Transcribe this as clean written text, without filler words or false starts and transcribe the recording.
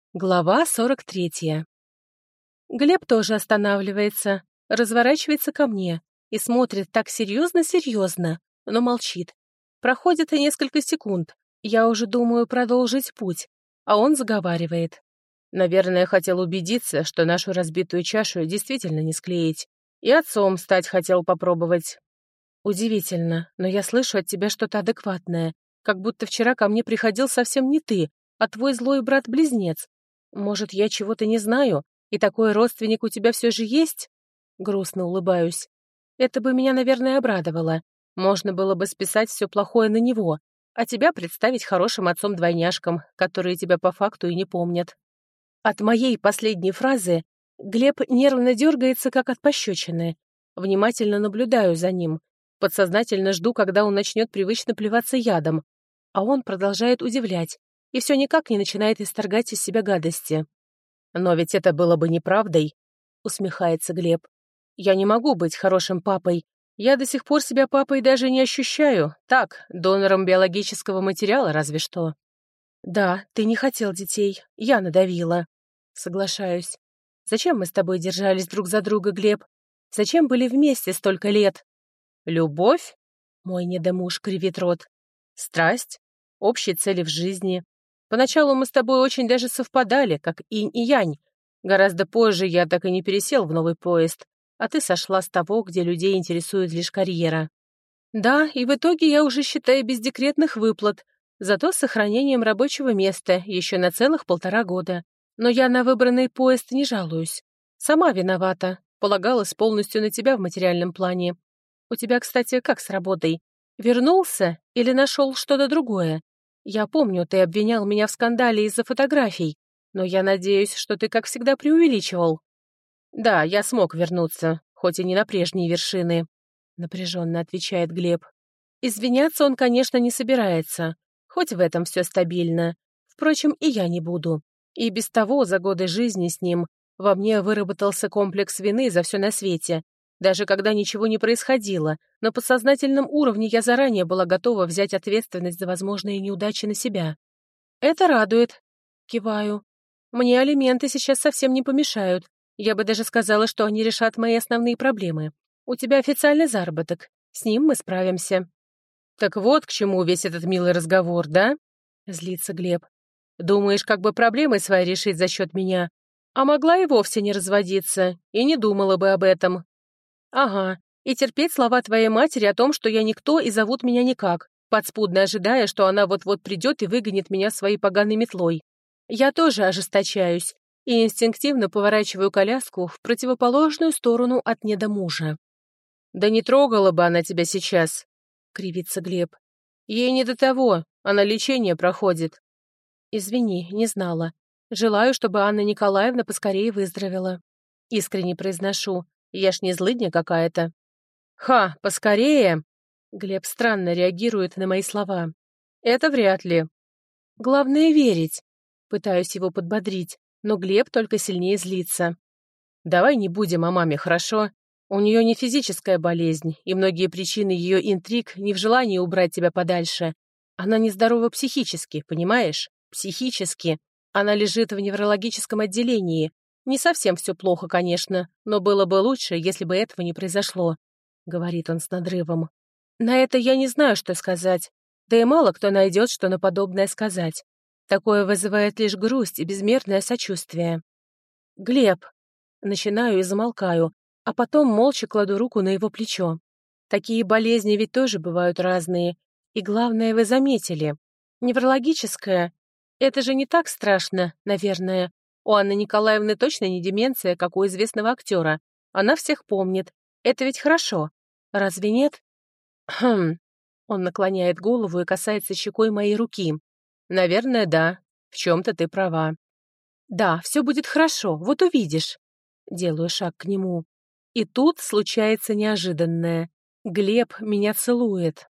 Глава 43. Глеб тоже останавливается, разворачивается ко мне и смотрит так серьезно-серьезно, но молчит. Проходит и несколько секунд. Я уже думаю продолжить путь, а он заговаривает. Наверное, хотел убедиться, что нашу разбитую чашу действительно не склеить. И отцом стать хотел попробовать. Удивительно, но я слышу от тебя что-то адекватное, как будто вчера ко мне приходил совсем не ты, а твой злой брат-близнец. Может, я чего-то не знаю, и такой родственник у тебя все же есть? Грустно улыбаюсь. Это бы меня, наверное, обрадовало. Можно было бы списать все плохое на него, а тебя представить хорошим отцом-двойняшкам, которые тебя по факту и не помнят. От моей последней фразы Глеб нервно дергается, как от пощечины. Внимательно наблюдаю за ним. Подсознательно жду, когда он начнет привычно плеваться ядом. А он продолжает удивлять и все никак не начинает исторгать из себя гадости. «Но ведь это было бы неправдой», — усмехается Глеб. «Я не могу быть хорошим папой. Я до сих пор себя папой даже не ощущаю. Так, донором биологического материала разве что». «Да, ты не хотел детей. Я надавила». Соглашаюсь. «Зачем мы с тобой держались друг за друга, Глеб? Зачем были вместе столько лет?» «Любовь?» — мой недомуж кривит рот. «Страсть? Общие цели в жизни. Поначалу мы с тобой очень даже совпадали, как инь и янь. Гораздо позже я так и не пересел в новый поезд, а ты сошла с того, где людей интересует лишь карьера. Да, и в итоге я уже считаю без декретных выплат, зато с сохранением рабочего места еще на целых 1,5 года. Но я на выбранный поезд не жалуюсь. Сама виновата, полагалась полностью на тебя в материальном плане. У тебя, кстати, как с работой? Вернулся или нашел что-то другое? Я помню, ты обвинял меня в скандале из-за фотографий, но я надеюсь, что ты, как всегда, преувеличивал. Да, я смог вернуться, хоть и не на прежние вершины, напряженно отвечает Глеб. Извиняться он, конечно, не собирается, хоть в этом все стабильно. Впрочем, и я не буду. И без того за годы жизни с ним во мне выработался комплекс вины за все на свете. Даже когда ничего не происходило, на подсознательном уровне я заранее была готова взять ответственность за возможные неудачи на себя. «Это радует», — киваю. «Мне алименты сейчас совсем не помешают. Я бы даже сказала, что они решат мои основные проблемы. У тебя официальный заработок. С ним мы справимся». «Так вот к чему весь этот милый разговор, да?» — злится Глеб. «Думаешь, как бы проблемы свои решить за счет меня? А могла и вовсе не разводиться, и не думала бы об этом. Ага, и терпеть слова твоей матери о том, что я никто и зовут меня никак, подспудно ожидая, что она вот-вот придет и выгонит меня своей поганой метлой. Я тоже ожесточаюсь и инстинктивно поворачиваю коляску в противоположную сторону от недомужа. «Да не трогала бы она тебя сейчас», — кривится Глеб. «Ей не до того, она лечение проходит». «Извини, не знала. Желаю, чтобы Анна Николаевна поскорее выздоровела». Искренне произношу. Я ж не злыдня какая-то. «Ха, поскорее!» Глеб странно реагирует на мои слова. «Это вряд ли». «Главное верить». Пытаюсь его подбодрить, но Глеб только сильнее злится. «Давай не будем о маме, хорошо? У нее не физическая болезнь, и многие причины ее интриг не в желании убрать тебя подальше. Она нездорова психически, понимаешь? Психически. Она лежит в неврологическом отделении. Не совсем все плохо, конечно, но было бы лучше, если бы этого не произошло», — говорит он с надрывом. На это я не знаю, что сказать. Да и мало кто найдет, что на подобное сказать. Такое вызывает лишь грусть и безмерное сочувствие. «Глеб!» Начинаю и замолкаю, а потом молча кладу руку на его плечо. Такие болезни ведь тоже бывают разные. И главное, вы заметили. Неврологическая — это же не так страшно, наверное. У Анны Николаевны точно не деменция, как у известного актера. Она всех помнит. Это ведь хорошо. Разве нет? Хм. Он наклоняет голову и касается щекой моей руки. Наверное, да. В чем-то ты права. Да, все будет хорошо, вот увидишь. Делаю шаг к нему. И тут случается неожиданное. Глеб меня целует.